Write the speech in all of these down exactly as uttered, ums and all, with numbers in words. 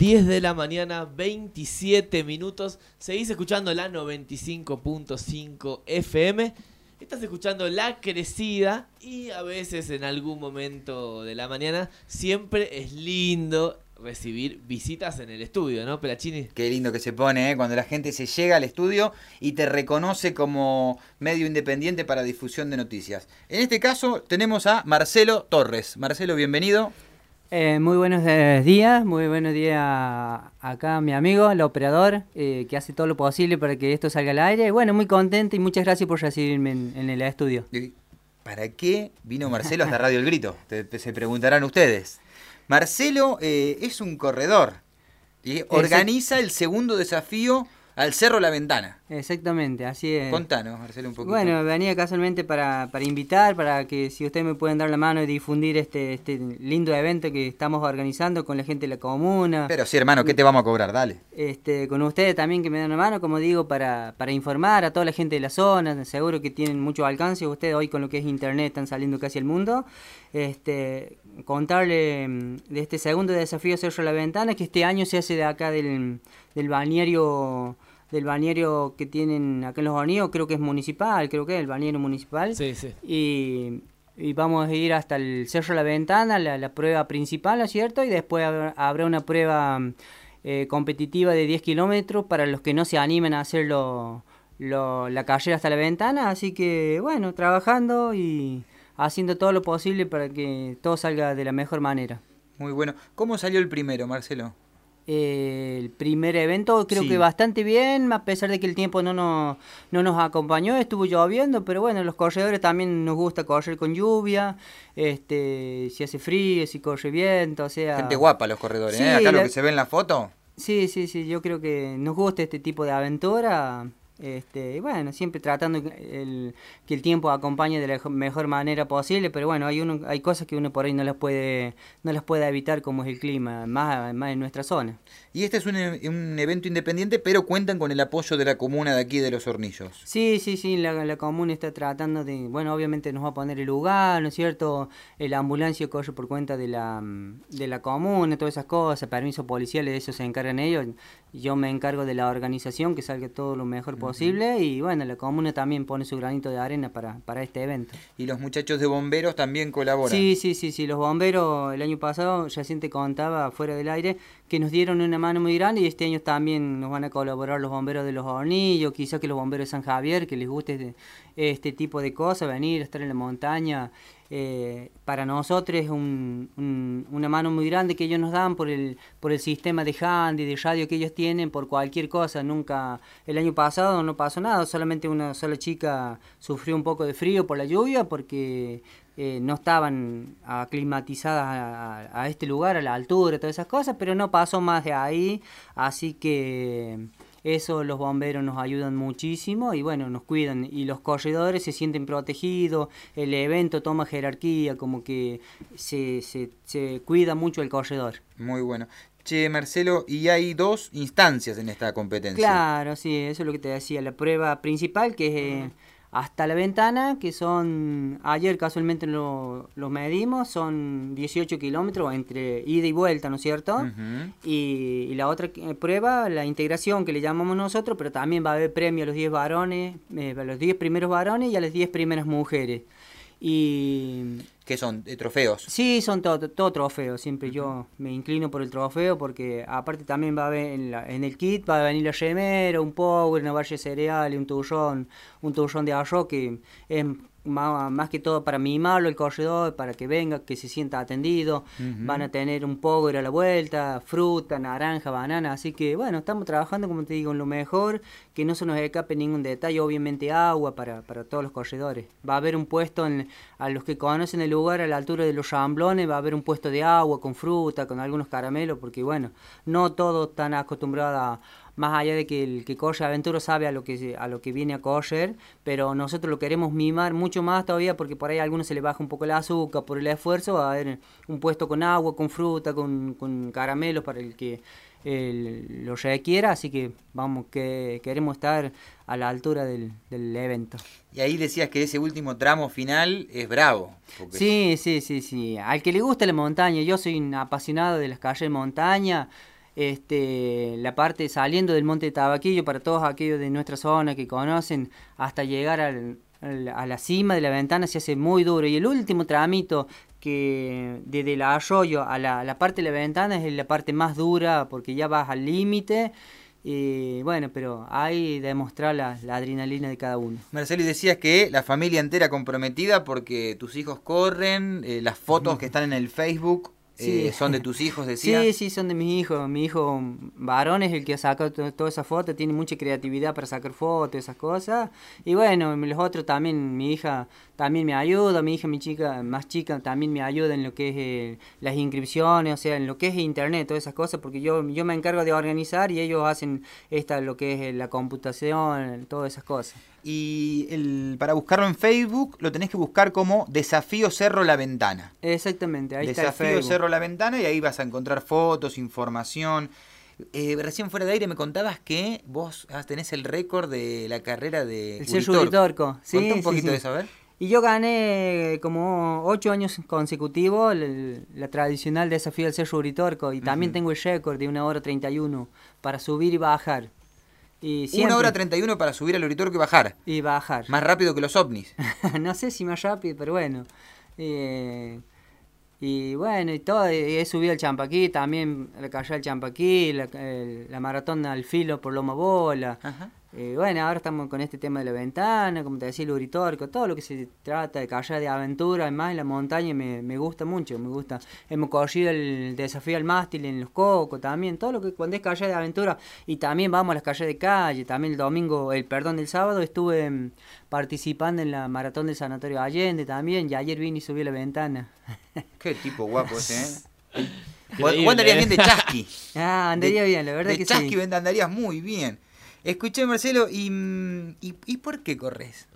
diez de la mañana, veintisiete minutos. Seguís escuchando la noventa y cinco punto cinco F M. Estás escuchando La Crecida y a veces en algún momento de la mañana siempre es lindo recibir visitas en el estudio, ¿no, Pelachini? Qué lindo que se pone, ¿eh? Cuando la gente se llega al estudio y te reconoce como medio independiente para difusión de noticias. En este caso tenemos a Marcelo Torres. Marcelo, bienvenido. Eh, muy buenos días, muy buenos días acá mi amigo, el operador, eh, que hace todo lo posible para que esto salga al aire. Bueno, muy contento y muchas gracias por recibirme en, en el estudio. ¿Para qué vino Marcelo hasta Radio El Grito? Te, te, se preguntarán ustedes. Marcelo eh, es un corredor y organiza el segundo desafío al Cerro La Ventana. Exactamente, así es. Contanos, Marcelo, un poquito. Bueno, venía casualmente para, para invitar, para que si ustedes me pueden dar la mano y difundir este, este lindo evento que estamos organizando con la gente de la comuna. Pero sí, hermano, ¿qué te vamos a cobrar? Dale. Este, con ustedes también que me dan la mano, como digo, para, para informar a toda la gente de la zona. Seguro que tienen mucho alcance ustedes hoy con lo que es internet, están saliendo casi al mundo. Este, contarle de este segundo desafío Cerro La Ventana, que este año se hace de acá del, del balneario... del balneario que tienen acá en Los Hornillos, creo que es municipal, creo que es el balneario municipal. Sí, sí. Y, y vamos a ir hasta el Cerro La Ventana, la, la prueba principal, ¿no es cierto? Y después habrá, habrá una prueba eh, competitiva de diez kilómetros para los que no se animen a hacer lo, lo, la carrera hasta la ventana. Así que, bueno, trabajando y haciendo todo lo posible para que todo salga de la mejor manera. Muy bueno. ¿Cómo salió el primero, Marcelo? Eh, el primer evento creo sí. que bastante bien, a pesar de que el tiempo no nos, no nos acompañó, estuvo lloviendo, pero bueno, los corredores también nos gusta correr con lluvia, este, si hace frío, si corre viento, o sea... Gente guapa los corredores, sí, ¿eh? Acá la... lo que se ve en la foto. Sí, sí, sí, yo creo que nos gusta este tipo de aventura. Este, y bueno, siempre tratando el, que el tiempo acompañe de la mejor manera posible, pero bueno, hay uno, hay cosas que uno por ahí no las puede, no las puede evitar, como es el clima, más, más en nuestra zona. Y este es un, un evento independiente, pero cuentan con el apoyo de la comuna de aquí de Los Hornillos. Sí, sí, sí, la, la comuna está tratando de, bueno, obviamente nos va a poner el lugar, ¿no es cierto? La ambulancia corre por cuenta de la, de la comuna, todas esas cosas, permisos policiales, de eso se encargan ellos. Yo me encargo de la organización, que salga todo lo mejor posible, uh-huh. Y bueno, la comuna también pone su granito de arena para, para este evento. ¿Y los muchachos de bomberos también colaboran? Sí, sí, sí, sí, los bomberos el año pasado, ya te contaba fuera del aire, que nos dieron una mano muy grande, y este año también nos van a colaborar los bomberos de Los Hornillos, quizás que los bomberos de San Javier, que les guste este, este tipo de cosas, venir, estar en la montaña. Eh, para nosotros es un, un, una mano muy grande que ellos nos dan por el por el sistema de handy, de radio que ellos tienen, por cualquier cosa. Nunca, el año pasado no pasó nada, solamente una sola chica sufrió un poco de frío por la lluvia porque eh, no estaban aclimatizadas a, a, a este lugar, a la altura, todas esas cosas, pero no pasó más de ahí, así que... Eso los bomberos nos ayudan muchísimo y bueno, nos cuidan, y los corredores se sienten protegidos, el evento toma jerarquía, como que se, se, se cuida mucho el corredor. Muy bueno. Che, Marcelo, y hay dos instancias en esta competencia. Claro, sí, eso es lo que te decía, la prueba principal que es eh, hasta la ventana, que son, ayer casualmente lo, lo medimos, son dieciocho kilómetros entre ida y vuelta, ¿no es cierto? Uh-huh. Y, y la otra prueba, la integración que le llamamos nosotros, pero también va a haber premio a los diez varones, eh, a los diez primeros varones y a las diez primeras mujeres. Y... ¿Qué son? ¿De trofeos? Sí, son todo, todo trofeos. Siempre uh-huh. Yo me inclino por el trofeo porque aparte también va a haber en, la, en el kit va a venir la remera, un power, una barra de cereales, un turrón, un turrón de arroz que es más, más que todo para mimarlo el corredor, para que venga, que se sienta atendido. Uh-huh. Van a tener un power a la vuelta, fruta, naranja, banana. Así que bueno, estamos trabajando, como te digo, en lo mejor, que no se nos escape ningún detalle. Obviamente agua para, para todos los corredores. Va a haber un puesto, en, a los que conocen el lugar, a la altura de los ramblones, va a haber un puesto de agua con fruta, con algunos caramelos, porque bueno, no todos están acostumbrados a, más allá de que el que corre aventura sabe a lo que a lo que viene a correr, pero nosotros lo queremos mimar mucho más todavía, porque por ahí a algunos se les baja un poco el azúcar por el esfuerzo. Va a haber un puesto con agua, con fruta, con, con caramelos para el que el, lo requiera, así que vamos, que queremos estar a la altura del, del evento. Y ahí decías que ese último tramo final es bravo. Porque... Sí, sí, sí, sí. Al que le gusta la montaña, yo soy un apasionado de las calles de montaña. Este, la parte saliendo del Monte de Tabaquillo, para todos aquellos de nuestra zona que conocen, hasta llegar al, al, a la cima de la Ventana se hace muy duro. Y el último tramito, que desde el arroyo a la, la parte de la Ventana, es la parte más dura porque ya vas al límite. Y bueno, pero hay de demostrar la, la adrenalina de cada uno. Marcelo, y decías que la familia entera comprometida porque tus hijos corren, eh, las fotos uh-huh. que están en el Facebook... Sí. Eh, ¿Son de tus hijos, decías? Sí, sí, son de mis hijos. Mi hijo varón es el que ha sacado to- todas esas fotos, tiene mucha creatividad para sacar fotos, esas cosas. Y bueno, los otros también, mi hija también me ayuda, mi hija, mi chica más chica también me ayuda en lo que es eh, las inscripciones, o sea, en lo que es internet, todas esas cosas, porque yo yo me encargo de organizar y ellos hacen esta lo que es eh, la computación, todas esas cosas. Y el, para buscarlo en Facebook lo tenés que buscar como Desafío Cerro La Ventana. Exactamente, ahí Desafío está el Facebook. Cerro La Ventana y ahí vas a encontrar fotos, información. Eh, recién fuera de aire me contabas que vos tenés el récord de la carrera de el Cerro Uritorco. Sí, Contá un poquito sí, sí. de eso, a ver. Y yo gané como ocho años consecutivos el, la tradicional desafío del Cerro Uritorco y también uh-huh. tengo el récord de una hora treinta y uno para subir y bajar. Y siempre... Una hora treinta y uno para subir al Uritorco y bajar. Y bajar. Más rápido que los ovnis. No sé si más rápido, pero bueno. Eh, y bueno, y todo. He subido al Champaquí, también la calle del Champaquí, la, el, la maratón al filo por Loma Bola. Ajá. Eh, bueno, ahora estamos con este tema de la Ventana, como te decía, el Uritorco, todo lo que se trata de carrera de aventura, además en la montaña me, me gusta mucho, me gusta. Hemos corrido el desafío al mástil en Los Cocos también, todo lo que cuando es carrera de aventura, y también vamos a las carreras de calle, también el domingo, el perdón, el sábado estuve um, participando en la maratón del Sanatorio Allende también, y ayer vine y subí a la Ventana. Qué tipo guapo ese, ¿eh? Vos andarías bien de chasqui. Ah, andaría de, bien, la verdad que sí. De chasqui andarías muy bien. Escuché, Marcelo, y, y, ¿y por qué corres?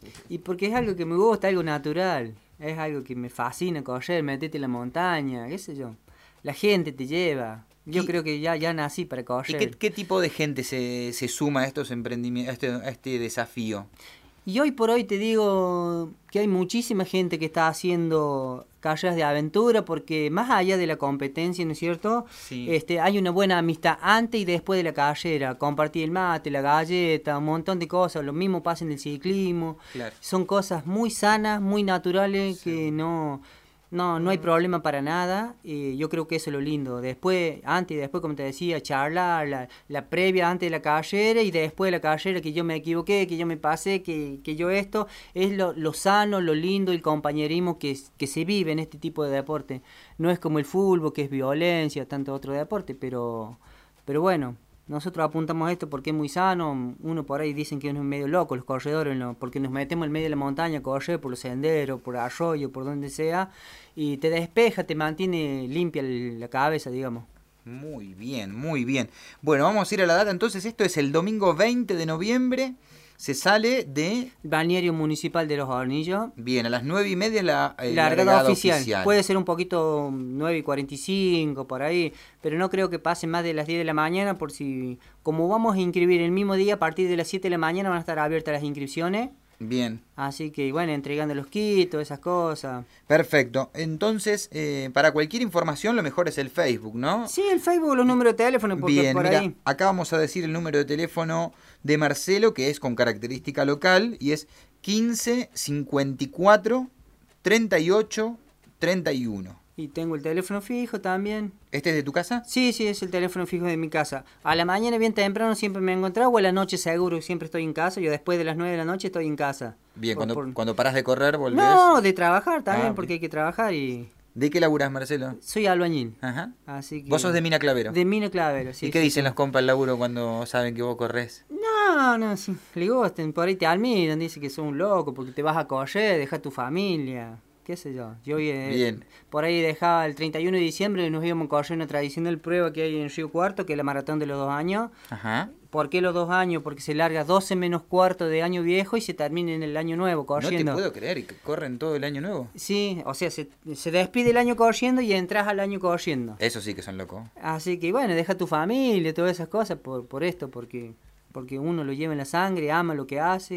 Y porque es algo que me gusta, algo natural. Es algo que me fascina correr, meterte en la montaña, qué sé yo. La gente te lleva. Yo y, creo que ya, ya nací para correr. ¿Y qué, qué tipo de gente se, se suma a estos emprendimientos, a este, a este desafío? Y hoy por hoy te digo que hay muchísima gente que está haciendo carreras de aventura porque más allá de la competencia, ¿no es cierto? Sí. Este, hay una buena amistad antes y después de la carrera, compartir el mate, la galleta, un montón de cosas, lo mismo pasa en el ciclismo. Claro. Son cosas muy sanas, muy naturales, sí. que no... No, no hay problema para nada, y yo creo que eso es lo lindo. Después, antes y después, como te decía, charlar, la, la previa antes de la carrera y después de la carrera, que yo me equivoqué, que yo me pasé, que, que yo esto, es lo, lo sano, lo lindo, el compañerismo que, que se vive en este tipo de deporte. No es como el fútbol, que es violencia, tanto otro deporte, pero, pero bueno, nosotros apuntamos a esto porque es muy sano. Uno por ahí dicen que uno es medio loco, los corredores, ¿no? Porque nos metemos en medio de la montaña a correr por los senderos, por arroyo, por donde sea, y te despeja, te mantiene limpia la cabeza, digamos. Muy bien, muy bien. Bueno, vamos a ir a la data entonces. Esto es el domingo veinte de noviembre. Se sale de... Balneario Municipal de Los Hornillos. Bien, a las nueve y media la eh, largada oficial. oficial. Puede ser un poquito nueve y cuarenta y cinco, por ahí, pero no creo que pase más de las diez de la mañana, por si... Como vamos a inscribir el mismo día, a partir de las siete de la mañana van a estar abiertas las inscripciones. Bien. Así que, bueno, entregando los kits, esas cosas. Perfecto. Entonces, eh, para cualquier información, lo mejor es el Facebook, ¿no? Sí, el Facebook, los números de teléfono, porque Bien, por mira, ahí... acá vamos a decir el número de teléfono de Marcelo, que es con característica local, y es quince cincuenta y cuatro treinta y ocho treinta y uno. Y tengo el teléfono fijo también. ¿Este es de tu casa? Sí, sí, es el teléfono fijo de mi casa. A la mañana bien temprano siempre me he encontrado, o a la noche seguro siempre estoy en casa. Yo después de las nueve de la noche estoy en casa. Bien, por, cuando, por... cuando paras de correr, ¿volvés? No, de trabajar también, ah, porque hay que trabajar y... ¿De qué laburas, Marcelo? Soy albañil. Ajá. Así que... ¿Vos sos de Mina Clavero? De Mina Clavero, sí. ¿Y qué sí, dicen sí. los compas del laburo cuando saben que vos corres? No, no, sí. Le gustan, por ahí te admiran, dicen que sos un loco porque te vas a correr, dejas tu familia... qué sé yo, yo eh, Bien. Por ahí dejaba el treinta y uno de diciembre y nos íbamos a correr una tradicional prueba que hay en Río Cuarto, que es la maratón de los dos años. Ajá. ¿Por qué los dos años? Porque se larga doce menos cuarto de año viejo y se termina en el año nuevo corriendo. No te puedo creer, ¿y que corren todo el año nuevo? Sí, o sea, se, se despide el año corriendo y entras al año corriendo. Eso sí que son locos. Así que bueno, deja tu familia, todas esas cosas por, por esto, porque, porque uno lo lleva en la sangre, ama lo que hace.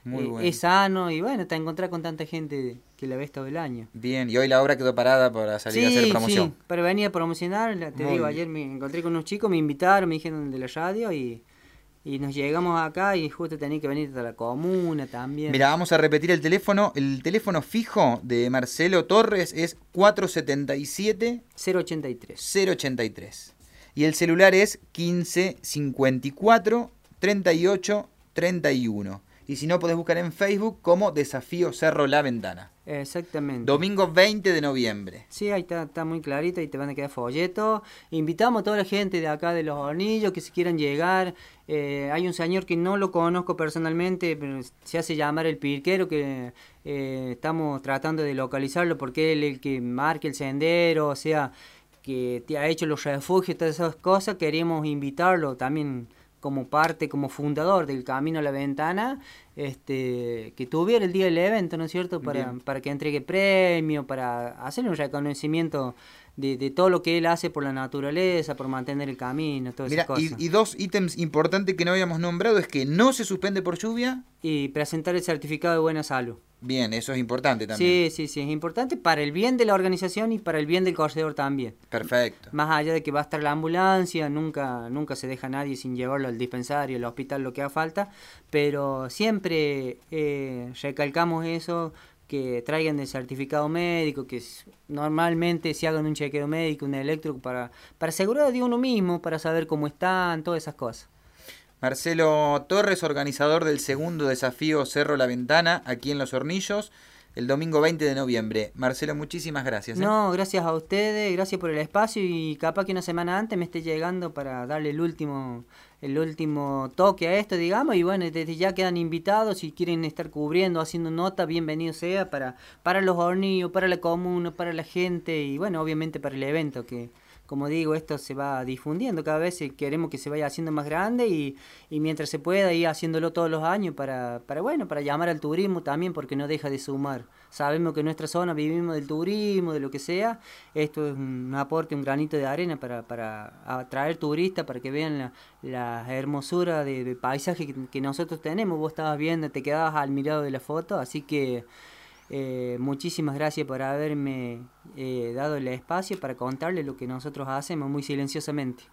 Muy eh, bueno. es sano y bueno, te encontrás con tanta gente que la ves todo el año. Bien, y hoy la obra quedó parada para salir Sí, a hacer promoción. sí, para venir a promocionar, la- te Muy digo, bien. ayer me encontré con unos chicos, me invitaron, me dijeron de la radio y, y nos llegamos acá y justo tenía que venir de la comuna también. Mira, vamos a repetir el teléfono. El teléfono fijo de Marcelo Torres es cuatro setenta y siete cero ochenta y tres. cero ochenta y tres. Y el celular es quince cincuenta y cuatro treinta y ocho treinta y uno. Y si no, podés buscar en Facebook como Desafío Cerro La Ventana. Exactamente. Domingo veinte de noviembre. Sí, ahí está, está muy clarito y te van a quedar folletos. Invitamos a toda la gente de acá de Los Hornillos que si quieran llegar. Eh, hay un señor que no lo conozco personalmente, pero se hace llamar el Pirquero, que eh, estamos tratando de localizarlo porque él es el que marca el sendero, o sea, que te ha hecho los refugios, todas esas cosas. Queremos invitarlo también como parte, como fundador del Camino a la Ventana, este, que tuviera el día del evento, ¿no es cierto?, para, para que entregue premio, para hacerle un reconocimiento de, de todo lo que él hace por la naturaleza, por mantener el camino, todas Mira, esas cosas. y, y dos ítems importantes que no habíamos nombrado es que no se suspende por lluvia. Y presentar el certificado de buena salud. Bien, eso es importante también. Sí, sí, sí, es importante para el bien de la organización y para el bien del corredor también. Perfecto. Más allá de que va a estar la ambulancia, nunca nunca se deja a nadie sin llevarlo al dispensario, al hospital, lo que haga falta, pero siempre eh, recalcamos eso, que traigan el certificado médico, que normalmente se hagan un chequeo médico, un electro, para, para asegurar de uno mismo, para saber cómo están, todas esas cosas. Marcelo Torres, organizador del segundo desafío Cerro La Ventana, aquí en Los Hornillos, el domingo veinte de noviembre. Marcelo, muchísimas gracias. ¿eh? No, gracias a ustedes, gracias por el espacio y capaz que una semana antes me esté llegando para darle el último el último toque a esto, digamos, y bueno, desde ya quedan invitados, si quieren estar cubriendo, haciendo nota, bienvenido sea para, para Los Hornillos, para la comuna, para la gente y bueno, obviamente para el evento, que como digo, esto se va difundiendo cada vez, queremos que se vaya haciendo más grande y, y mientras se pueda ir haciéndolo todos los años para, para, bueno, para llamar al turismo también, porque no deja de sumar. Sabemos que en nuestra zona vivimos del turismo, de lo que sea, esto es un aporte, un granito de arena para, para atraer turistas, para que vean la, la hermosura de, de paisaje que, que nosotros tenemos. Vos estabas viendo, te quedabas al mirado de la foto, así que Eh, muchísimas gracias por haberme eh, dado el espacio para contarles lo que nosotros hacemos muy silenciosamente.